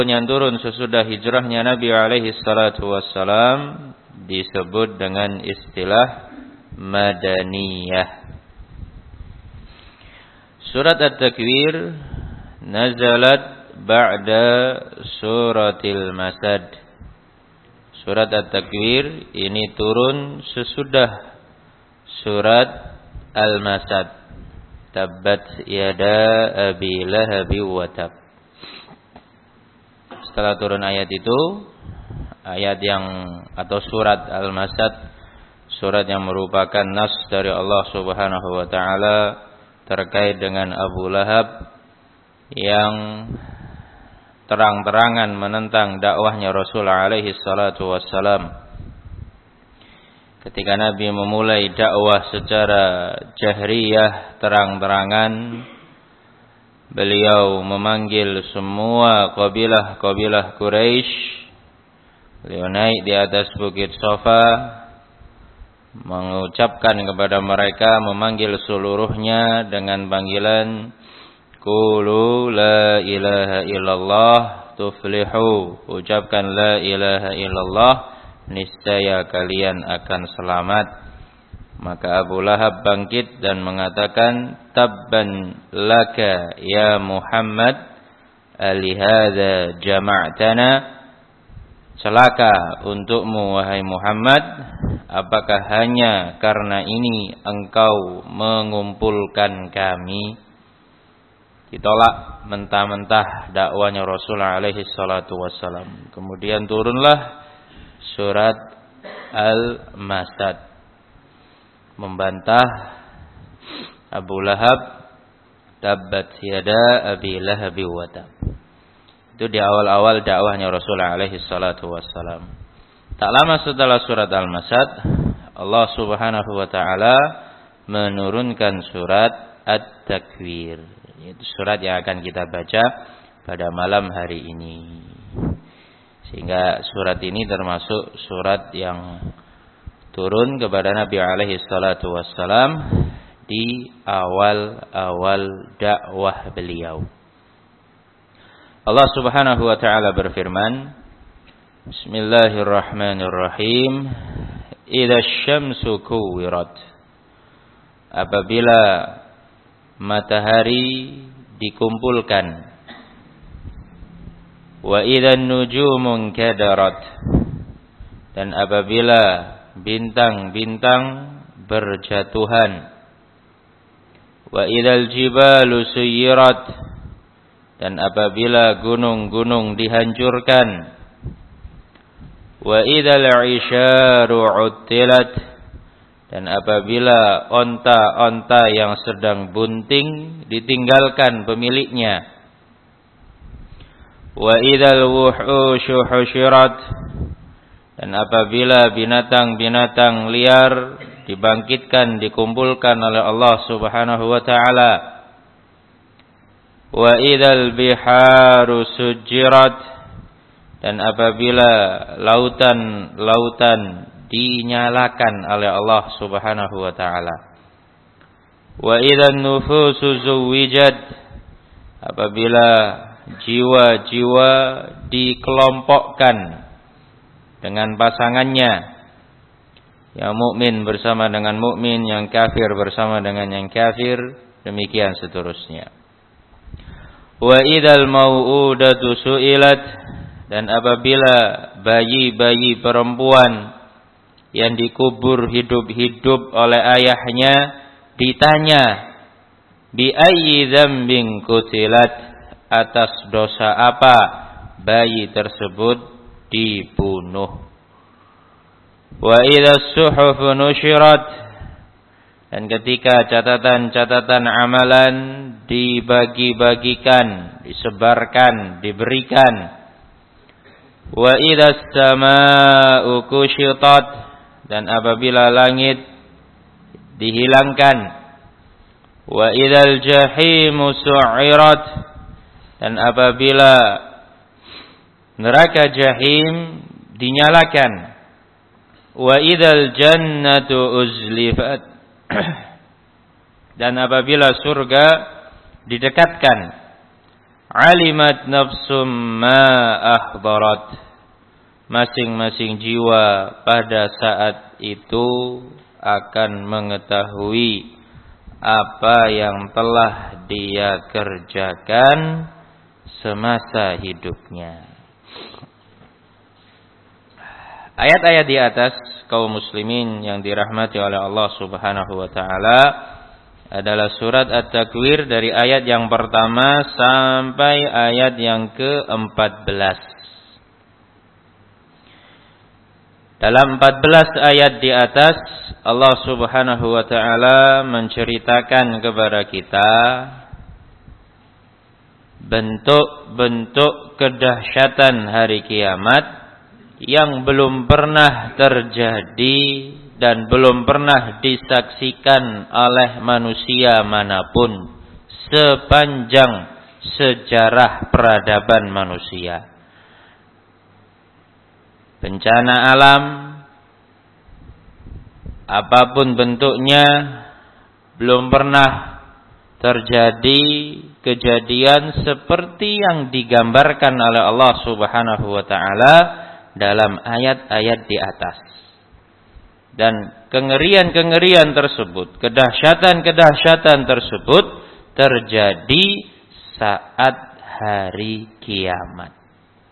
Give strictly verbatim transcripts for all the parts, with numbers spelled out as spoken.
yang turun sesudah hijrahnya Nabi alaihi salatu wassalam disebut dengan istilah Madaniyah. Surat At-Takwir nazalat ba'da suratil Masad. Surat At-Takwir ini turun sesudah surat Al-Masad. Tabbat yada abi lahabi wa tab. Setelah turun ayat itu, ayat yang atau surat Al-Masad, surat yang merupakan nas dari Allah Subhanahu wa taala terkait dengan Abu Lahab yang terang-terangan menentang dakwahnya Rasul alaihi salatu wassalam. Ketika Nabi memulai dakwah secara jahriyah terang-terangan, beliau memanggil semua kabilah-kabilah Quraisy. Beliau naik di atas bukit Safa, mengucapkan kepada mereka, memanggil seluruhnya dengan panggilan Qulu la ilaha illallah tuflihu. Ucapkan la ilaha illallah, niscaya kalian akan selamat. Maka Abu Lahab bangkit dan mengatakan, Tabban laka ya Muhammad, alihada jama'tana. Celaka untukmu wahai Muhammad, apakah hanya karena ini engkau mengumpulkan kami? Ditolak mentah-mentah dakwanya Rasulullah alaihi salatu wassalam. Kemudian turunlah surat Al-Masad, membantah Abu Lahab, tabbat yada abi lahabi wa tab. Itu di awal-awal dakwahnya Rasulullah alaihi salatu wassalam. Tak lama setelah surat Al-Masad, Allah Subhanahu wa taala menurunkan surat At-Takwir, yaitu surat yang akan kita baca pada malam hari ini. Sehingga surat ini termasuk surat yang turun kepada Nabi alaihi salatu wassalam di awal-awal dakwah beliau. Allah Subhanahu wa taala berfirman, Bismillahirrahmanirrahim. Idza syamsu kuwirat. Apabila matahari dikumpulkan. Wa idzan nujumun kadarat. Dan apabila bintang-bintang berjatuhan. Wa idzal jibalu suyirat. Dan apabila gunung-gunung dihancurkan. Wa idzal isyaru uttilat. Dan apabila onta-onta yang sedang bunting ditinggalkan pemiliknya. Wa idzal wuhushu husyirat. Dan apabila binatang-binatang liar dibangkitkan, dikumpulkan oleh Allah Subhanahu wa taala. Wa idzal biharu sujirat. Dan apabila lautan-lautan dinyalakan oleh Allah Subhanahu wa taala. Wa idzan nufusu zuwijat. Apabila jiwa-jiwa dikelompokkan dengan pasangannya, yang mukmin bersama dengan mukmin, yang kafir bersama dengan yang kafir, demikian seterusnya. Wa idzal mau'udatu su'ilat. Dan apabila bayi-bayi perempuan yang dikubur hidup-hidup oleh ayahnya ditanya, bi ayyi dzambin qutilat, atas dosa apa bayi tersebut dibunuh. Wa idzas suhufu nusyirat. Dan ketika catatan-catatan amalan dibagi-bagikan, disebarkan, diberikan. Wa idzas samaa'u kushitat. Dan apabila langit dihilangkan. Wa idzal jahimu su'irat. Dan apabila neraka jahim dinyalakan. Wa idzal jannatu uzlifat. Dan apabila surga didekatkan. alimat nafsum ma ahdarat. Masing-masing jiwa pada saat itu akan mengetahui apa yang telah dia kerjakan semasa hidupnya. Ayat-ayat di atas, kaum muslimin yang dirahmati oleh Allah Subhanahu wa taala, adalah surat At-Takwir dari ayat yang pertama sampai ayat yang keempat belas. Dalam empat belas ayat di atas, Allah Subhanahu wa taala menceritakan kepada kita bentuk-bentuk kedahsyatan hari kiamat yang belum pernah terjadi dan belum pernah disaksikan oleh manusia manapun sepanjang sejarah peradaban manusia. Bencana alam, apapun bentuknya, belum pernah terjadi kejadian seperti yang digambarkan oleh Allah Subhanahu wa taala dalam ayat-ayat di atas. Dan kengerian-kengerian tersebut, kedahsyatan-kedahsyatan tersebut terjadi saat hari kiamat.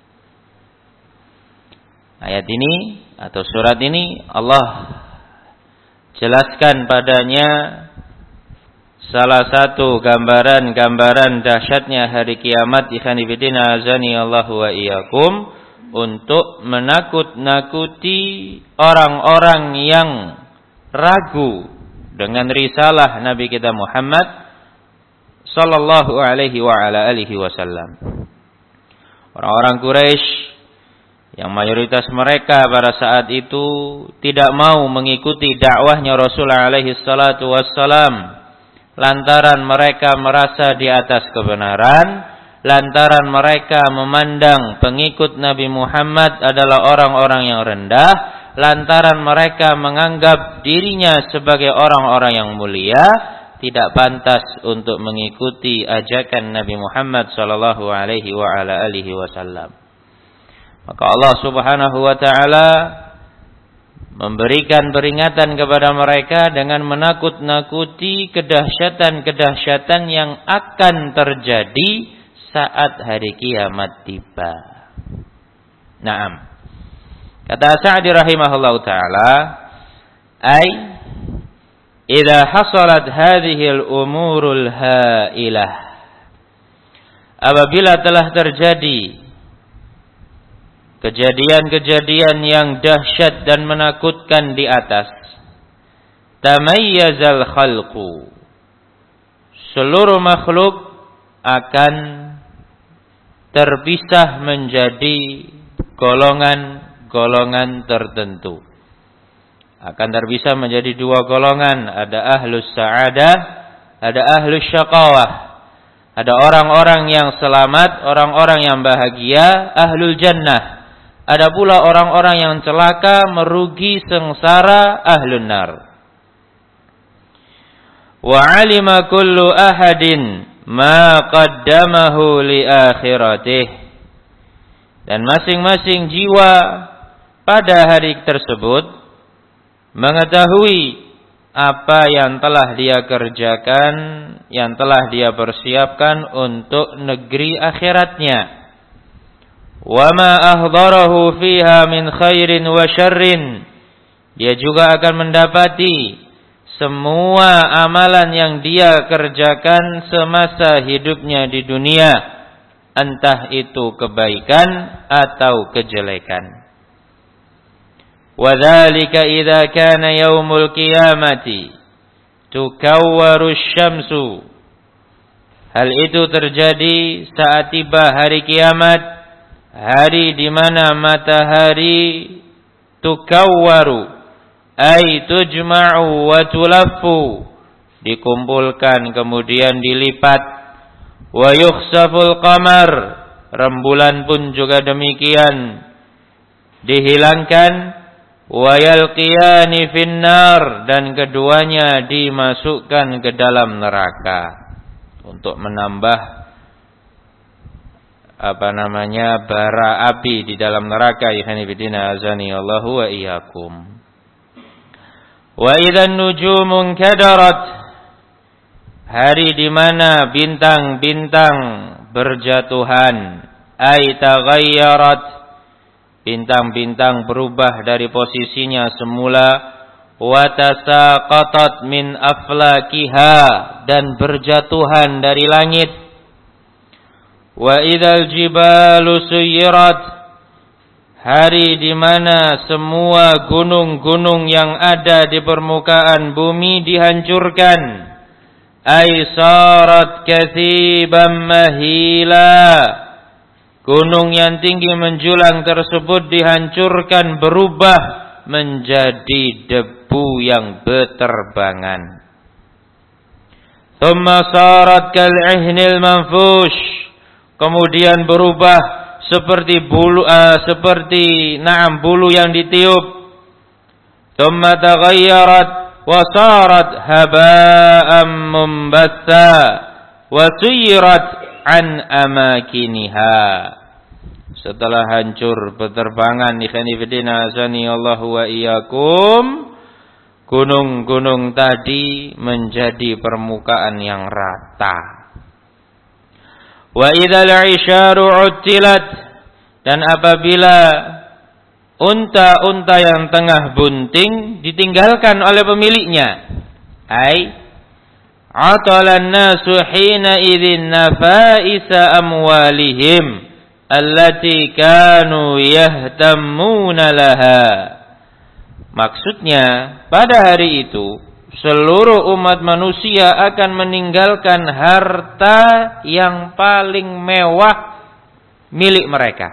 Ayat ini atau surat ini Allah jelaskan padanya salah satu gambaran-gambaran dahsyatnya hari kiamat. Ikhwani fillah azani Allahu wa iyyakum, untuk menakut-nakuti orang-orang yang ragu dengan risalah Nabi kita Muhammad sallallahu alaihi wa ala alihi wasallam. Orang-orang Quraisy yang mayoritas mereka pada saat itu tidak mau mengikuti dakwahnya Rasulullah alaihi salatu wassalam, lantaran mereka merasa di atas kebenaran, lantaran mereka memandang pengikut Nabi Muhammad adalah orang-orang yang rendah, lantaran mereka menganggap dirinya sebagai orang-orang yang mulia, tidak pantas untuk mengikuti ajakan Nabi Muhammad sallallahu alaihi wa ala alihi wasallam. Maka Allah Subhanahu wa taala memberikan peringatan kepada mereka dengan menakut-nakuti kedahsyatan-kedahsyatan yang akan terjadi saat hari kiamat tiba. Naam. Kata Sa'di rahimahullahu taala, ay idza hasalat hadhihi al-umurul ha'ilah. Apabila telah terjadi kejadian-kejadian yang dahsyat dan menakutkan di atas, tamayyazal khalqu, seluruh makhluk akan terpisah menjadi golongan-golongan tertentu. Akan terpisah menjadi dua golongan, ada ahlus sa'adah, ada ahlus syaqawah. Ada orang-orang yang selamat, orang-orang yang bahagia, ahlul jannah. Ada pula orang-orang yang celaka, merugi, sengsara, ahlun nar. Wa 'alima kullu ahadin ma qaddamahu li akhiratih. Dan masing-masing jiwa pada hari tersebut mengetahui apa yang telah dia kerjakan, yang telah dia persiapkan untuk negeri akhiratnya. Wa ma ahdarahu fiha min khairin wa syarrin. Dia juga akan mendapati semua amalan yang dia kerjakan semasa hidupnya di dunia, entah itu kebaikan atau kejelekan. Wa dzalika idza kana yaumul qiyamati tukawwaru syamsu. Hal itu terjadi saat tiba hari kiamat, hari di mana matahari tukawwaru, ay tujma'u wa tulaffu, dikumpulkan kemudian dilipat, wa yukhsaful qamar, rembulan pun juga demikian dihilangkan, wa yalqiyani finnar, dan keduanya dimasukkan ke dalam neraka. Untuk menambah apa namanya bara api di dalam neraka. Ikhwani fillah azani Allahu wa iyyakum. Wa idzan nujumun kadarat, hari di mana bintang-bintang berjatuhan, ay taghayyarat, bintang-bintang berubah dari posisinya semula, wa tasaqatat min aflakiha, dan berjatuhan dari langit. Wa idzal jibalu suyirat, hari di mana semua gunung-gunung yang ada di permukaan bumi dihancurkan, ay sarat katsiban mahila, gunung yang tinggi menjulang tersebut dihancurkan, berubah menjadi debu yang berterbangan. Thumma sarat kal'ihnil manfush, kemudian berubah seperti bulu uh, seperti na'am bulu yang ditiup. Thumma taghayyarat wa sarat haba'an mumbatha wa suyirat an amakiniha. Setelah hancur berterbangan, ikhwani fillah azani Allahu wa iyyakum, gunung-gunung tadi menjadi permukaan yang rata. Wa idzal 'isharu 'uttilat, dan apabila unta-unta yang tengah bunting ditinggalkan oleh pemiliknya, ai atalan nasu hina idzin nafaisa amwalihim allati kanu yahtammuna laha. Maksudnya pada hari itu seluruh umat manusia akan meninggalkan harta yang paling mewah milik mereka.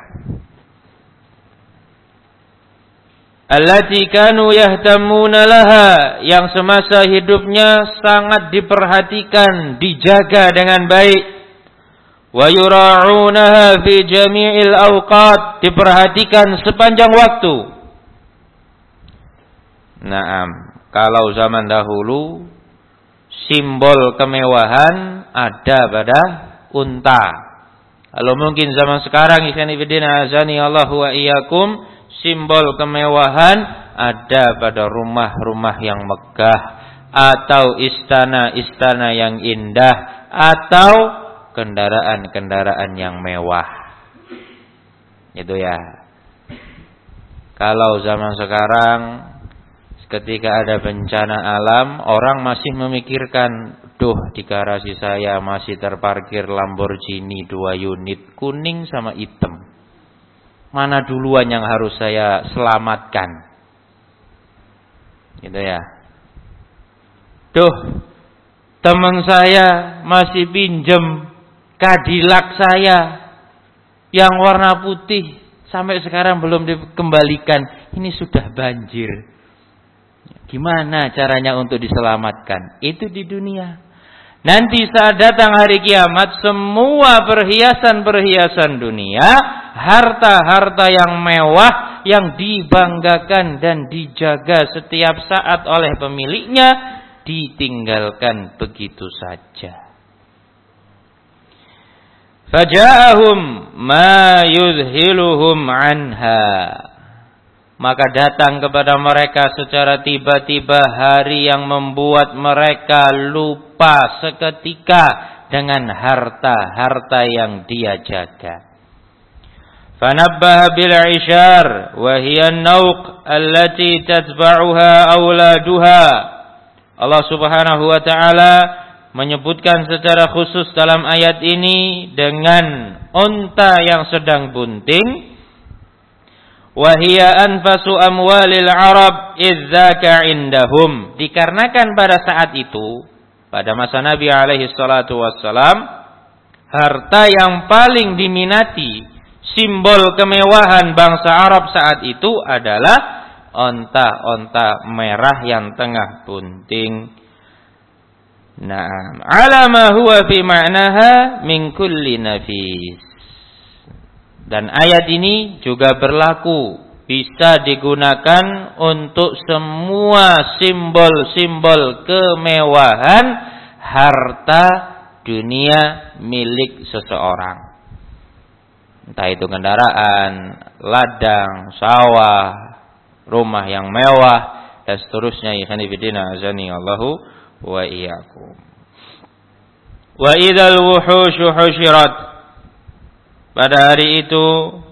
Allati kanu yahtammuna laha, yang semasa hidupnya sangat diperhatikan, dijaga dengan baik. Wa yura'unaha fi jami'il awqat, diperhatikan sepanjang waktu. Naam. Kalau zaman dahulu simbol kemewahan ada pada unta. Kalau mungkin zaman sekarang ikhwani fillah azani Allahu wa iyyakum, simbol kemewahan ada pada rumah-rumah yang megah, atau istana-istana yang indah, atau kendaraan-kendaraan yang mewah. Itu ya. Kalau zaman sekarang ketika ada bencana alam, orang masih memikirkan, duh di garasi saya masih terparkir Lamborghini dua unit, kuning sama hitam. Mana duluan yang harus saya selamatkan? Gitu ya. Duh, teman saya masih pinjem Cadillac saya yang warna putih, sampai sekarang belum dikembalikan. Ini sudah banjir. Gimana caranya untuk diselamatkan? Itu di dunia. Nanti saat datang hari kiamat, semua perhiasan-perhiasan dunia, harta-harta yang mewah, yang dibanggakan dan dijaga setiap saat oleh pemiliknya, ditinggalkan begitu saja. Faja'ahum ma yudhiluhum anha, maka datang kepada mereka secara tiba-tiba hari yang membuat mereka lupa seketika dengan harta-harta yang dia jaga. Fanabbaha bil 'ishar wa hiya an-nawq allati tatba'uha auladuha. Allah Subhanahu wa taala menyebutkan secara khusus dalam ayat ini dengan unta yang sedang bunting. Wahia anfasu amwalil Arab idzaka indahum, dikarenakan pada saat itu, pada masa Nabi alaihi salatu wassalam, harta yang paling diminati, simbol kemewahan bangsa Arab saat itu adalah onta-onta merah yang tengah bunting. Naam, ala ma huwa fi ma'naha min kulli nafis. Dan ayat ini juga berlaku, bisa digunakan untuk semua simbol-simbol kemewahan harta dunia milik seseorang. Entah itu kendaraan, ladang, sawah, rumah yang mewah dan seterusnya. Ikhwani fillah azani Allahu wa iyyakum. Wa idzal wuhushu husyirat. Pada hari itu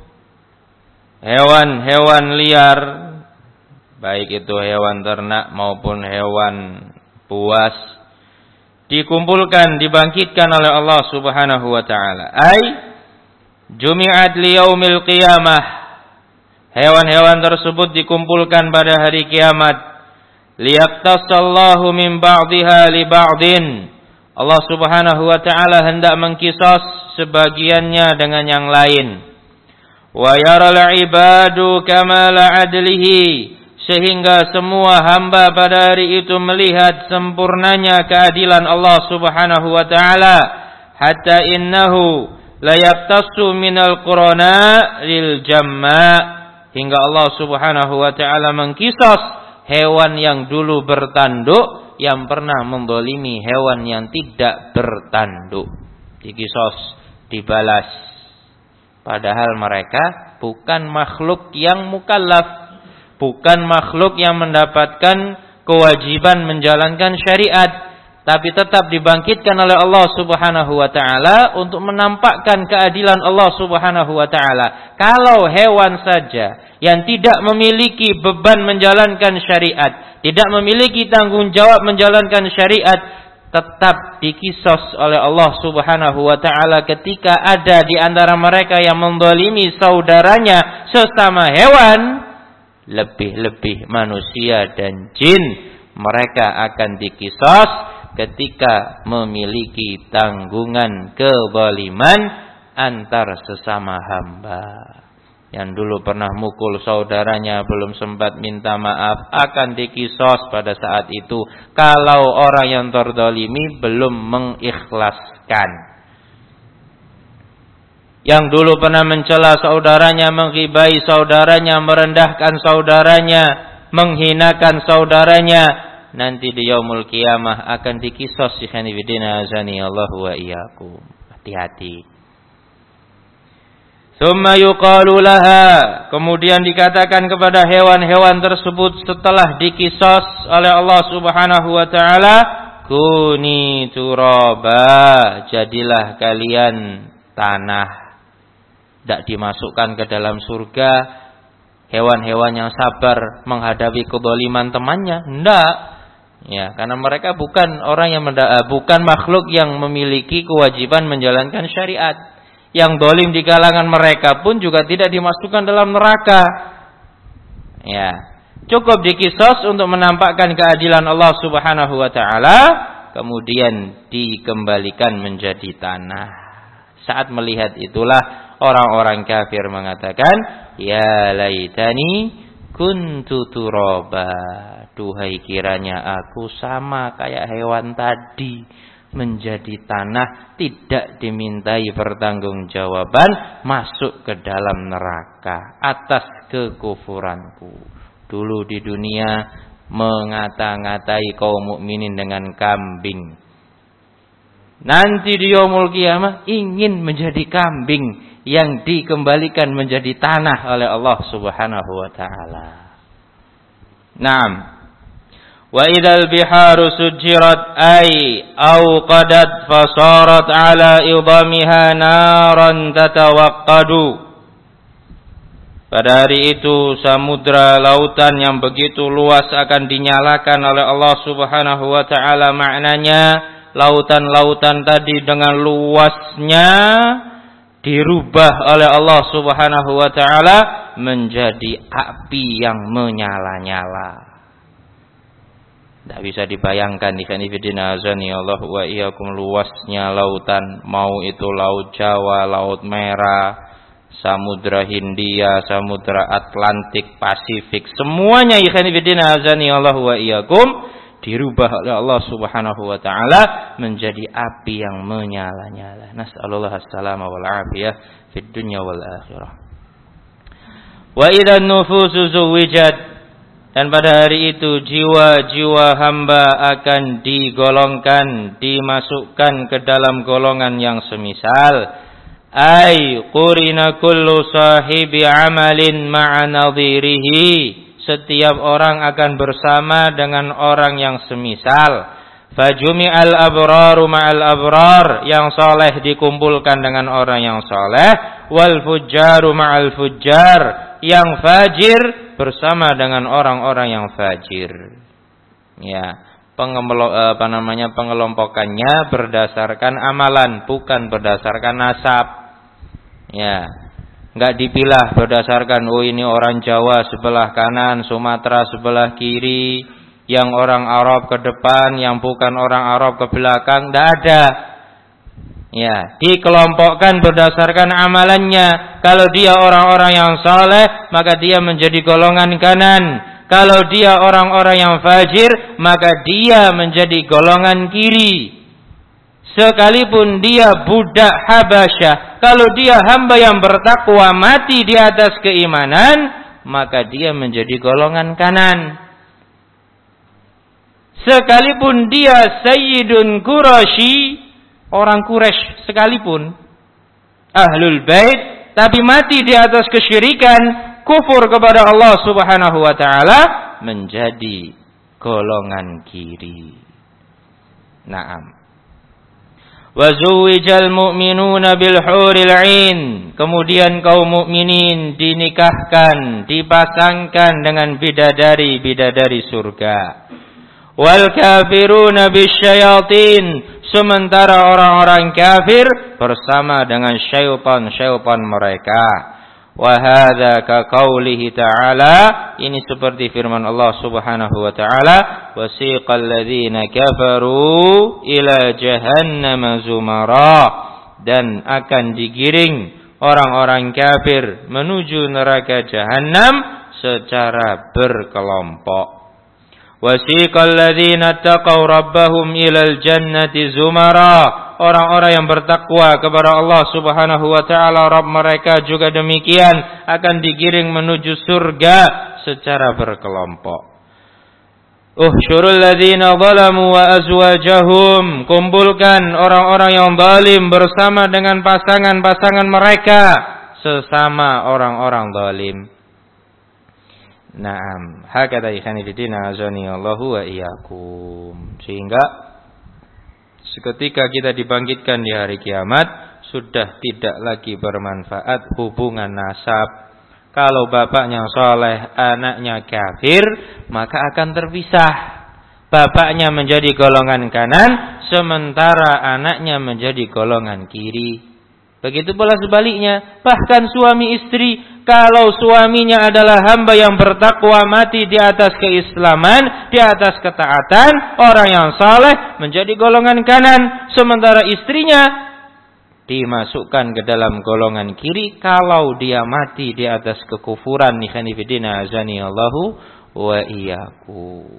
hewan-hewan liar, baik itu hewan ternak maupun hewan buas, dikumpulkan, dibangkitkan oleh Allah Subhanahu wa taala. Ai jumi'at liyaumil qiyamah. Hewan-hewan tersebut dikumpulkan pada hari kiamat. Liyaqtasallahu min ba'dihha li ba'din. Allah Subhanahu wa taala hendak mengkisos sebagiannya dengan yang lain. Wa yaral ibadu kamala adlihi, sehingga semua hamba pada hari itu melihat sempurnanya keadilan Allah Subhanahu wa taala, hatta innahu la yaqtasu minal qurana lil jamma, hingga Allah Subhanahu wa taala mengkisos hewan yang dulu bertanduk yang pernah mendolimi hewan yang tidak bertanduk. Dikisos, dibalas. Padahal mereka bukan makhluk yang mukallaf, bukan makhluk yang mendapatkan kewajiban menjalankan syariat, tapi tetap dibangkitkan oleh Allah Subhanahu wa taala untuk menampakkan keadilan Allah Subhanahu wa taala. Kalau hewan saja yang tidak memiliki beban menjalankan syariat, tidak memiliki tanggung jawab menjalankan syariat, tetap dikisos oleh Allah Subhanahu wa taala ketika ada di antara mereka yang mendolimi saudaranya sesama hewan. Lebih-lebih manusia dan jin, mereka akan dikisos ketika memiliki tanggungan kezaliman antar sesama hamba. Yang dulu pernah mukul saudaranya belum sempat minta maaf akan dikisos pada saat itu kalau orang yang terdolimi belum mengikhlaskan. Yang dulu pernah mencela saudaranya, menggibai saudaranya, merendahkan saudaranya, menghinakan saudaranya, nanti di yaumul qiyamah akan dikisos. Ikhwani fillah azani Allahu wa iyyakum. Hati-hati. Tsumma yuqalu laha, kemudian dikatakan kepada hewan-hewan tersebut setelah dikisos oleh Allah Subhanahu wa taala, kuni turaba, jadilah kalian tanah. Tidak dimasukkan ke dalam surga hewan-hewan yang sabar menghadapi kezaliman temannya. Tidak. Ya, karena mereka bukan orang yang menda- bukan makhluk yang memiliki kewajiban menjalankan syariat. Yang dolim di kalangan mereka pun juga tidak dimasukkan dalam neraka. Ya, cukup dikisos untuk menampakkan keadilan Allah Subhanahu wa taala, kemudian dikembalikan menjadi tanah. Saat melihat itulah orang-orang kafir mengatakan, ya laitani kuntu turaba, duhai kiranya aku sama kayak hewan tadi, menjadi tanah, tidak dimintai pertanggungjawaban, masuk ke dalam neraka atas kekufuranku. Dulu di dunia mengata-ngatai kaum mukminin dengan kambing. Nanti di yaumul qiyamah ingin menjadi kambing yang dikembalikan menjadi tanah oleh Allah Subhanahu wa taala. Naam. Wa idzal biharu sujirat ay awqadat fasarat ala idamiha naran tatawaqqadu. Pada hari itu samudra lautan yang begitu luas akan dinyalakan oleh Allah Subhanahu wa taala. Maknanya lautan-lautan tadi dengan luasnya dirubah oleh Allah Subhanahu wa taala menjadi api yang menyala-nyala. Tidak bisa dibayangkan ikhwan fillah azani Allah wa iyyakum luasnya lautan, mau itu laut Jawa, laut Merah, Samudra Hindia, Samudra Atlantik, Pasifik, semuanya ikhwan fillah azani Allah wa iyyakum dirubah oleh Allah Subhanahu wa taala menjadi api yang menyala-nyala. Nas'alullah as-salama wal afiyah fid dunya wal akhirah. Wa idzan nufusu zuwijat, dan pada hari itu jiwa-jiwa hamba akan digolongkan, dimasukkan ke dalam golongan yang semisal. Ay qurina kullu sahibi amalin ma'a nadhirihi. Setiap orang akan bersama dengan orang yang semisal. Fajumi'al abraru ma'al abrar. Yang soleh dikumpulkan dengan orang yang soleh. Wal fujjaru ma'al fujjar. Yang fajir bersama dengan orang-orang yang fajir. Ya, pengemelo, apa namanya pengelompokannya berdasarkan amalan, bukan berdasarkan nasab. Ya, enggak dipilah berdasarkan oh ini orang Jawa sebelah kanan, Sumatera sebelah kiri, yang orang Arab ke depan, yang bukan orang Arab ke belakang, enggak ada. Ya, dikelompokkan berdasarkan amalannya. Kalau dia orang-orang yang saleh, maka dia menjadi golongan kanan. Kalau dia orang-orang yang fajir, maka dia menjadi golongan kiri. Sekalipun dia budak Habasyah, kalau dia hamba yang bertakwa mati di atas keimanan, maka dia menjadi golongan kanan. Sekalipun dia Sayyidun Quraisy, orang Quraisy sekalipun, Ahlul Bait, tapi mati di atas kesyirikan, kufur kepada Allah Subhanahu wa taala, menjadi golongan kiri. Naam. Wa zuwijal mu'minuna bil huril 'ain. Kemudian kaum mukminin dinikahkan, dipasangkan dengan bidadari-bidadari surga. Wal kafiruna bisyayatin. Sementara orang-orang kafir bersama dengan syaitan-syaitan mereka. Wa hadza ka qaulihi ta'ala, ini seperti firman Allah Subhanahu wa ta'ala, wasiqal ladzina kafaru ila jahannam zumara, dan akan digiring orang-orang kafir menuju neraka jahanam secara berkelompok. Wasiqal ladzina taqaw rabbahum ilal jannati zumara, orang-orang yang bertakwa kepada Allah Subhanahu wa taala Rabb mereka juga demikian akan digiring menuju surga secara berkelompok. Uhsyurul ladzina zalamu wa azwajahum, kumpulkan orang-orang yang zalim bersama dengan pasangan-pasangan mereka sesama orang-orang zalim. Naam, hakata ikhani fillah azani Allahu wa iyyakum. Sehingga seketika kita dibangkitkan di hari kiamat, sudah tidak lagi bermanfaat hubungan nasab. Kalau bapaknya soleh, anaknya kafir, maka akan terpisah. Bapaknya menjadi golongan kanan, sementara anaknya menjadi golongan kiri. Begitu pula sebaliknya, bahkan suami istri, kalau suaminya adalah hamba yang bertakwa mati di atas keislaman, di atas ketaatan, orang yang saleh menjadi golongan kanan, sementara istrinya dimasukkan ke dalam golongan kiri kalau dia mati di atas kekufuran. Nikhani fidina azani Allahu wa iyyakum.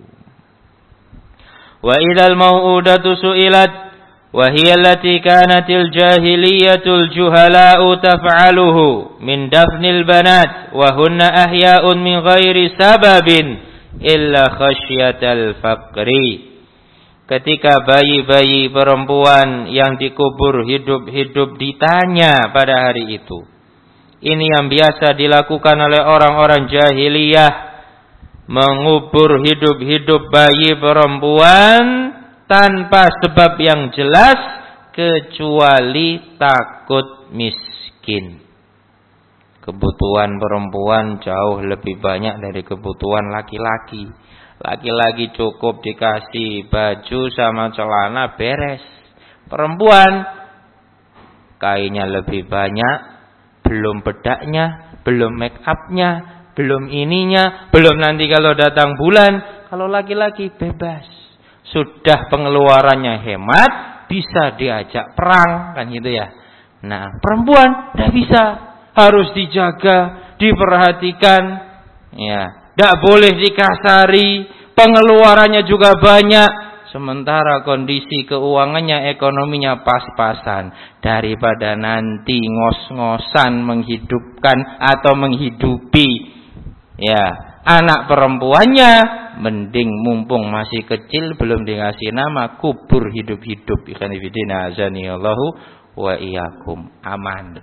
Wa idal mau'udatu su'ilat وهي التي كانت الجاهلية الجهلاء تفعله من دفن البنات وهن أحياء من غير سبب إلا خشية الفقر. Ketika bayi-bayi perempuan yang dikubur hidup-hidup ditanya pada hari itu, ini yang biasa dilakukan oleh orang-orang jahiliyah, mengubur hidup-hidup bayi perempuan tanpa sebab yang jelas kecuali takut miskin. Kebutuhan perempuan jauh lebih banyak dari kebutuhan laki-laki. Laki-laki cukup dikasih baju sama celana beres. Perempuan kainnya lebih banyak, belum bedaknya, belum make upnya, belum ininya, belum nanti kalau datang bulan. Kalau laki-laki bebas. Sudah pengeluarannya hemat, bisa diajak perang, kan gitu ya. Nah, perempuan tidak bisa, harus dijaga, diperhatikan, ya, tidak boleh dikasari, pengeluarannya juga banyak. Sementara kondisi keuangannya, ekonominya pas-pasan, daripada nanti ngos-ngosan menghidupkan atau menghidupi, ya, anak perempuannya. Mending mumpung masih kecil belum dikasih nama, kubur hidup-hidup. Ikhwan fillah azani Allahu wa iyyakum. Aman.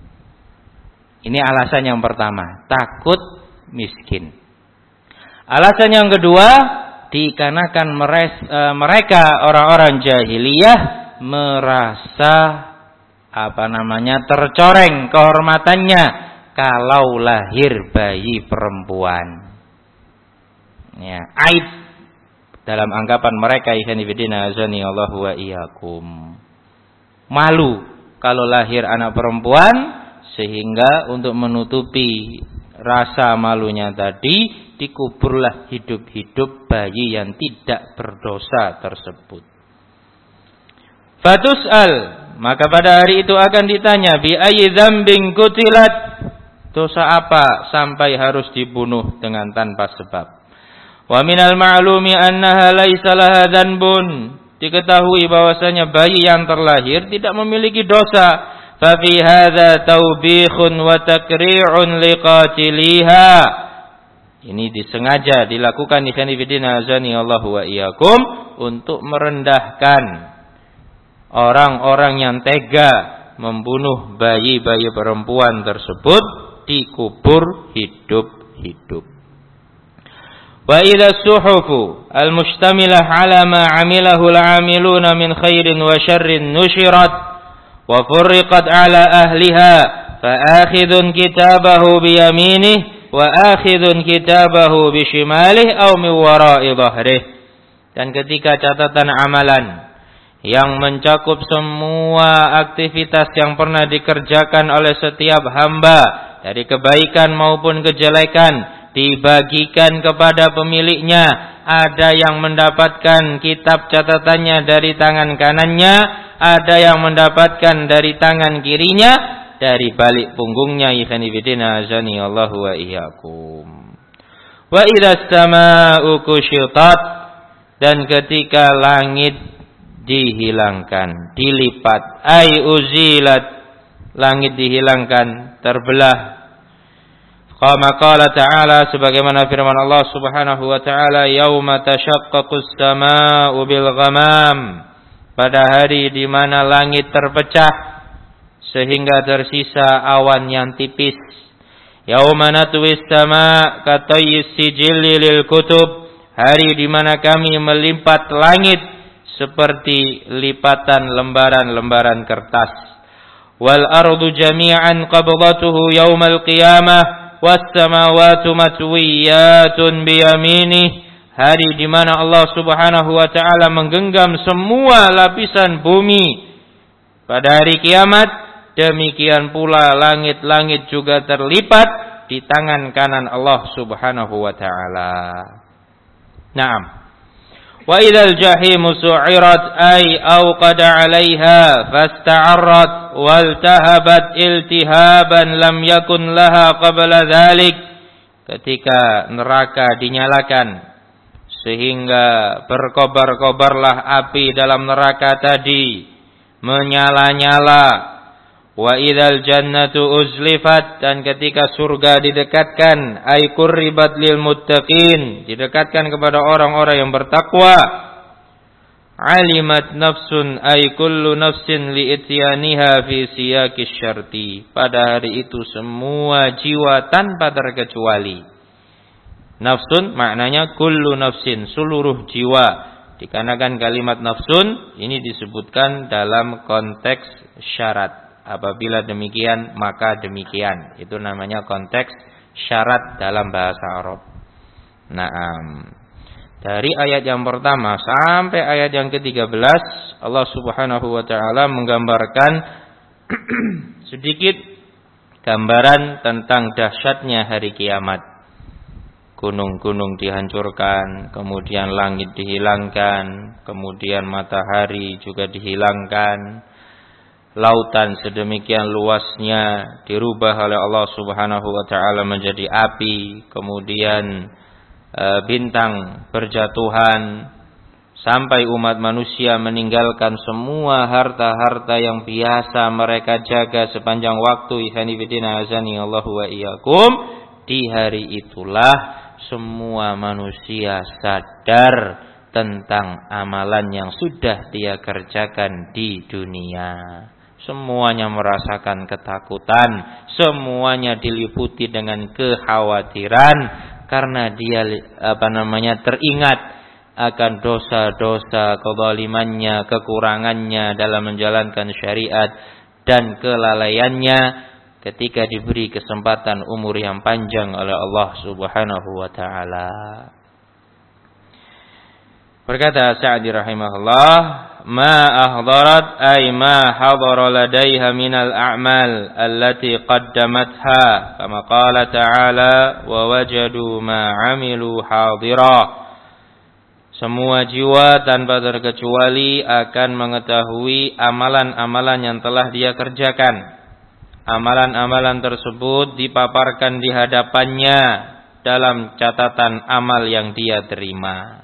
Ini alasan yang pertama, takut miskin. Alasan yang kedua, dikarenakan mereka orang-orang jahiliyah merasa apa namanya tercoreng kehormatannya kalau lahir bayi perempuan. Ya, aib dalam anggapan mereka, ikhwan fillah azani Allah wa iyyakum. Malu kalau lahir anak perempuan, sehingga untuk menutupi rasa malunya tadi dikuburlah hidup-hidup bayi yang tidak berdosa tersebut. Fatus'al, maka pada hari itu akan ditanya, bi ayyi dzambin qutilat, dosa apa sampai harus dibunuh dengan tanpa sebab. Wa minal ma'lumi annaha laisa laha dzanbun, diketahui bahwasanya bayi yang terlahir tidak memiliki dosa. Fa fi hadza taubikhun wa takri'un liqatiliha. Ini disengaja dilakukan di khanifidina azani Allah wa iyyakum untuk merendahkan orang-orang yang tega membunuh bayi-bayi perempuan tersebut, dikubur hidup-hidup. Wa idza suhufu al-mustamilah ala ma 'amilahu al-'amiluna min khairin wa syarrin nushirat wa furriqat ala ahliha fa akhidun kitabahu bi yaminih wa akhidun kitabahu bi shimalih aw min wara'i dhahrih. Dan ketika catatan amalan yang mencakup semua aktivitas yang pernah dikerjakan oleh setiap hamba dari kebaikan maupun kejelekan dibagikan kepada pemiliknya, ada yang mendapatkan kitab catatannya dari tangan kanannya, ada yang mendapatkan dari tangan kirinya, dari balik punggungnya. Ikhwani fillah azani Allah wa iyyakum. Wa idza as-samaa'u kushitat, dan ketika langit dihilangkan, dilipat, ai uzilat, langit dihilangkan, terbelah. Qama qala ta'ala, sebagaimana firman Allah Subhanahu wa ta'ala, yauma tashaqqaqus samaa'u bil ghamam, pada hari di mana langit terpecah sehingga tersisa awan yang tipis. Yauma natwis sama' katayyis sijilli lil kutub, hari di mana kami melipat langit seperti lipatan lembaran-lembaran kertas. Wal ardu jami'an qabdatuhu yaumal qiyamah was samawati matwiyatun bi yaminih, hari di mana Allah Subhanahu wa taala menggenggam semua lapisan bumi pada hari kiamat, demikian pula langit-langit juga terlipat di tangan kanan Allah Subhanahu wa taala. Naam. Wa idzal jahimu su'irat ay awqada 'alaiha fasta'arrat waltahabat iltihaban lam yakun laha qabla dzalik, ketika neraka dinyalakan sehingga berkobar-kobarlah api dalam neraka tadi, menyala-nyala. Wa idzal jannatu uzlifat, dan ketika surga didekatkan, ay qurribat lil muttaqin, didekatkan kepada orang-orang yang bertakwa. Alimat nafsun ay kullu nafsin li ityaniha fi siyaqis syarti, pada hari itu semua jiwa tanpa terkecuali. Nafsun maknanya kullu nafsin, seluruh jiwa. Dikarenakan kalimat nafsun ini disebutkan dalam konteks syarat. Apabila demikian maka demikian, itu namanya konteks syarat dalam bahasa Arab. Naam. Dari ayat yang pertama sampai ayat yang ketiga belas, Allah Subhanahu wa taala menggambarkan sedikit gambaran tentang dahsyatnya hari kiamat. Gunung-gunung dihancurkan, kemudian langit dihilangkan, kemudian matahari juga dihilangkan. Lautan sedemikian luasnya dirubah oleh Allah Subhanahu wa taala menjadi api, kemudian e, bintang berjatuhan, sampai umat manusia meninggalkan semua harta-harta yang biasa mereka jaga sepanjang waktu. Ikhwani fillah azani Allah wa iyyakum. Di hari itulah semua manusia sadar tentang amalan yang sudah dia kerjakan di dunia. semuanya merasakan ketakutan, semuanya diliputi dengan kekhawatiran karena dia apa namanya teringat akan dosa-dosa, kezalimannya, kekurangannya dalam menjalankan syariat dan kelalaiannya ketika diberi kesempatan umur yang panjang oleh Allah Subhanahu wa taala. Berkata Sa'di rahimahullah, ma ahdarat ay ma hadara ladaiha minal a'mal allati qaddamatha kama qala ta'ala wa wajadu ma 'amilu hadira. Semua jiwa tanpa terkecuali akan mengetahui amalan-amalan yang telah dia kerjakan. Amalan-amalan tersebut dipaparkan di hadapannya dalam catatan amal yang dia terima.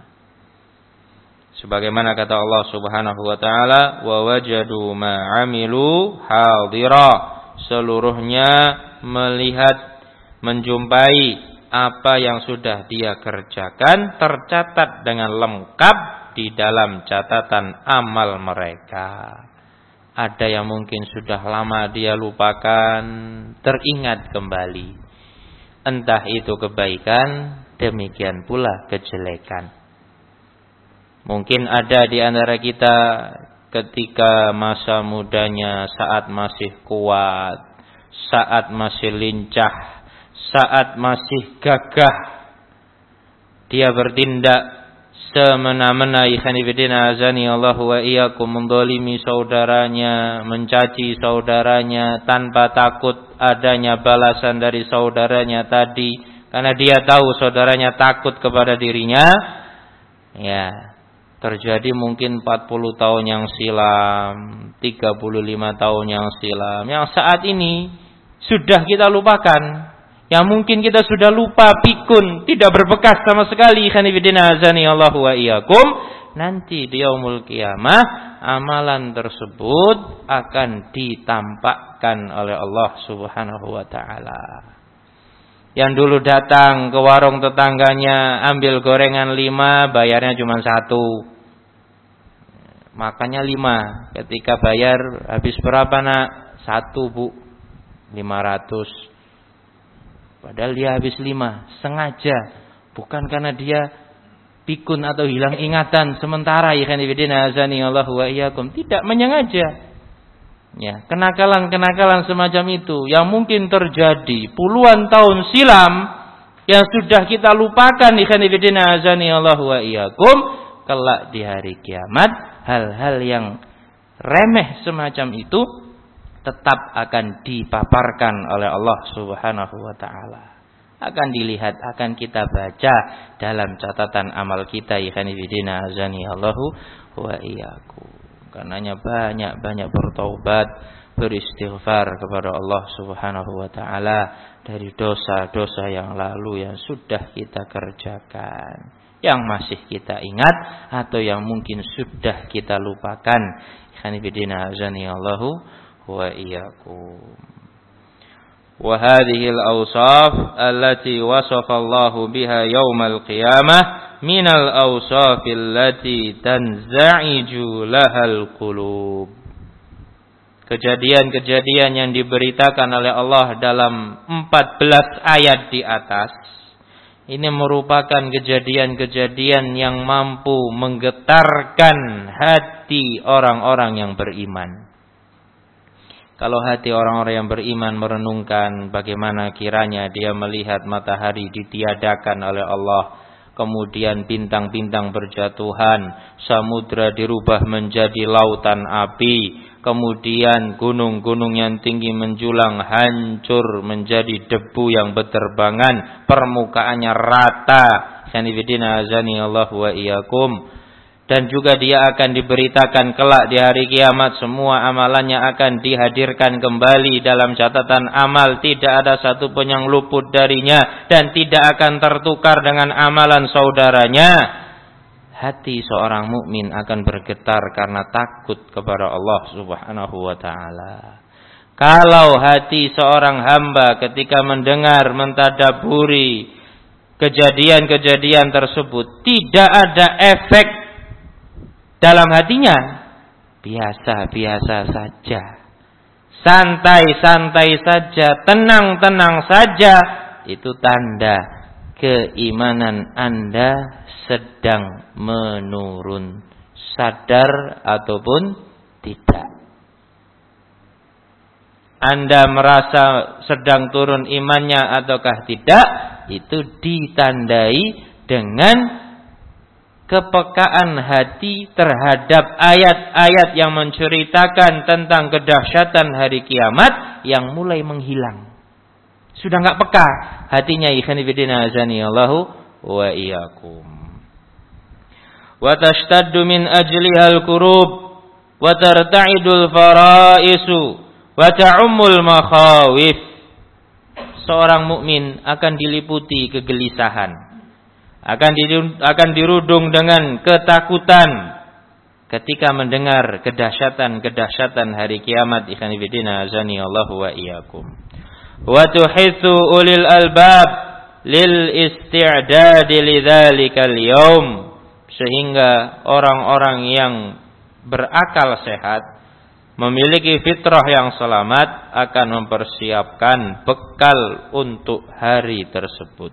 Sebagaimana kata Allah Subhanahu wa taala, wa wajadu ma 'amilu hadira. Seluruhnya melihat, menjumpai apa yang sudah dia kerjakan tercatat dengan lengkap di dalam catatan amal mereka. Ada yang mungkin sudah lama dia lupakan, teringat kembali. Entah itu kebaikan, demikian pula kejelekan. Mungkin ada di antara kita ketika masa mudanya saat masih kuat, saat masih lincah, saat masih gagah, dia bertindak semena-mena, ikhwanifidina azani Allahu wa iyyakum, mendolimi saudaranya, mencaci saudaranya tanpa takut adanya balasan dari saudaranya tadi, karena dia tahu saudaranya takut kepada dirinya. Ya, terjadi mungkin empat puluh tahun yang silam, tiga puluh lima tahun yang silam, yang saat ini sudah kita lupakan, yang mungkin kita sudah lupa, pikun, tidak berbekas sama sekali. Khanifidina azani Allahu wa iyyakum. Nanti di yaumul qiyamah amalan tersebut akan ditampakkan oleh Allah Subhanahu wa taala. Yang dulu datang ke warung tetangganya, ambil gorengan lima, bayarnya cuma satu. Makannya lima. Ketika bayar, habis berapa nak? Satu bu. Lima ratus. Padahal dia habis lima. Sengaja. Bukan karena dia pikun atau hilang ingatan sementara. Ikhwanifidina azani Allahu wa iyyakum. Tidak menyengaja. Ya, kenakalan-kenakalan semacam itu yang mungkin terjadi puluhan tahun silam yang sudah kita lupakan, ikhwanifidina azani Allahu wa iyyakum, kelak di hari kiamat hal-hal yang remeh semacam itu tetap akan dipaparkan oleh Allah Subhanahu wa taala. Akan dilihat, akan kita baca dalam catatan amal kita, ikhwanifidina azani Allahu wa iyyakum. Karenanya banyak-banyak bertaubat, beristighfar kepada Allah Subhanahu wa taala dari dosa-dosa yang lalu yang sudah kita kerjakan, yang masih kita ingat atau yang mungkin sudah kita lupakan. Khanifidina azani Allahu wa iyyakum. Wa hadhihi al-awsaf allati wasafa Allahu biha yaumal qiyamah minal awsafil lati tanza'iju lahal qulub. Kejadian-kejadian yang diberitakan oleh Allah dalam empat belas ayat di atas ini merupakan kejadian-kejadian yang mampu menggetarkan hati orang-orang yang beriman. Kalau hati orang-orang yang beriman merenungkan bagaimana kiranya dia melihat matahari ditiadakan oleh Allah, kemudian bintang-bintang berjatuhan, samudra dirubah menjadi lautan api, kemudian gunung-gunung yang tinggi menjulang hancur menjadi debu yang berterbangan, permukaannya rata. Khanifidina azani Allah wa iyyakum. Dan juga dia akan diberitakan kelak di hari kiamat semua amalannya akan dihadirkan kembali dalam catatan amal, tidak ada satu pun yang luput darinya dan tidak akan tertukar dengan amalan saudaranya. Hati seorang mukmin akan bergetar karena takut kepada Allah Subhanahu wa taala. Kalau hati seorang hamba ketika mendengar, mentadaburi kejadian-kejadian tersebut tidak ada efek dalam hatinya, biasa-biasa saja, santai-santai saja, tenang-tenang saja, itu tanda keimanan Anda sedang menurun, sadar ataupun tidak. Anda merasa sedang turun imannya ataukah tidak, itu ditandai dengan kepekaan hati terhadap ayat-ayat yang menceritakan tentang kedahsyatan hari kiamat yang mulai menghilang. Sudah enggak peka hatinya, ikhwan fillah azani Allahu wa iyyakum. Wa tashtaddu min ajliha al-kurub wa tarta'idul faraisu wa ta'ummul makhawif. Seorang mukmin akan diliputi kegelisahan, akan akan dirudung dengan ketakutan ketika mendengar kedahsyatan-kedahsyatan hari kiamat. Ikhwan fillah azani Allahu wa iyyakum. Wa tuhithu ulil albab lil isti'dad lidzalikal yaum, sehingga orang-orang yang berakal sehat, memiliki fitrah yang selamat, akan mempersiapkan bekal untuk hari tersebut.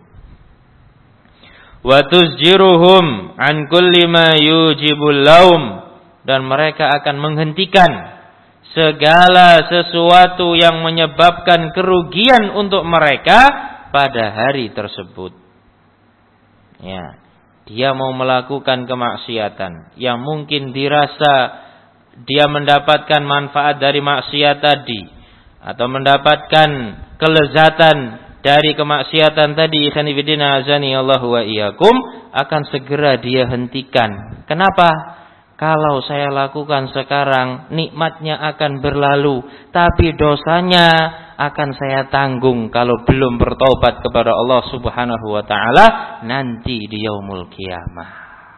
Wa tuzjiruhum an kulli ma yujibul laum, dan mereka akan menghentikan segala sesuatu yang menyebabkan kerugian untuk mereka pada hari tersebut. Ya, dia mau melakukan kemaksiatan yang mungkin dirasa dia mendapatkan manfaat dari maksiat tadi, atau mendapatkan kelezatan dari kemaksiatan tadi, ikhwan fillah azani Allahu wa iyyakum, akan segera dia hentikan. Kenapa? Kalau saya lakukan sekarang, nikmatnya akan berlalu, tapi dosanya akan saya tanggung kalau belum bertobat kepada Allah Subhanahu wa taala nanti di yaumul qiyamah.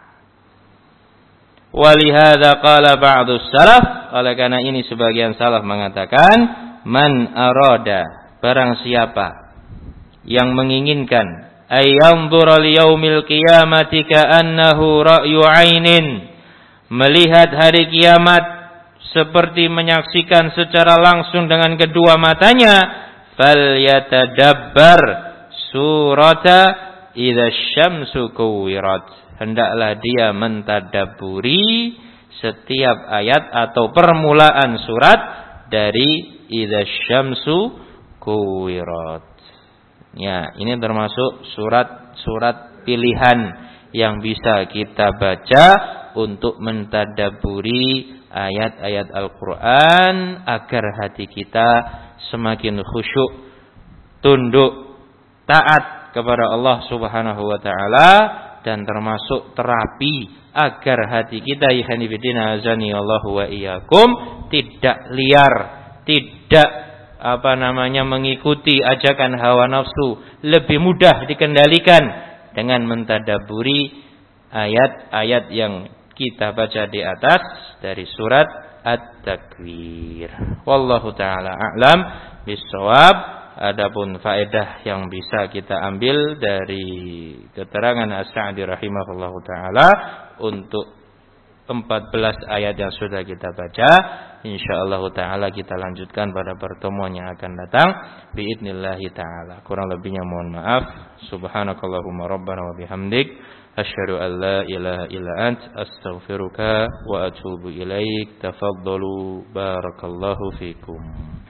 Walihada qala ba'dus salaf, oleh karena ini sebagian salaf mengatakan, man arada, barang siapa yang menginginkan ayyamdhura liyaumil qiyamati ka'annahu ra'yu 'ainin, melihat hari kiamat seperti menyaksikan secara langsung dengan kedua matanya, falyatadabbar surata idza syamsu kuwirat, hendaklah dia mentadabburi setiap ayat atau permulaan surat dari idza syamsu kuwirat. Ya, ini termasuk surat-surat pilihan yang bisa kita baca untuk mentadabburi ayat-ayat Al-Quran agar hati kita semakin khusyuk, tunduk, taat kepada Allah Subhanahu wa taala, dan termasuk terapi agar hati kita, ikhwan fillah azani Allahu wa iyyakum, tidak liar, tidak apa namanya mengikuti ajakan hawa nafsu, lebih mudah dikendalikan dengan mentadabburi ayat-ayat yang kita baca di atas dari surat At-Takwir. Wallahu taala a'lam bissawab. Adapun faedah yang bisa kita ambil dari keterangan As-Sa'di rahimahullahu taala untuk empat belas ayat yang sudah kita baca, insyaallah taala kita lanjutkan pada pertemuan yang akan datang biidznillah taala. Kurang lebihnya mohon maaf. Subhanakallahumma rabbana wa bihamdik, asyhadu an la ilaha illa ant, astaghfiruka wa atubu ilaik. Tafaddalu, barakallahu fikum.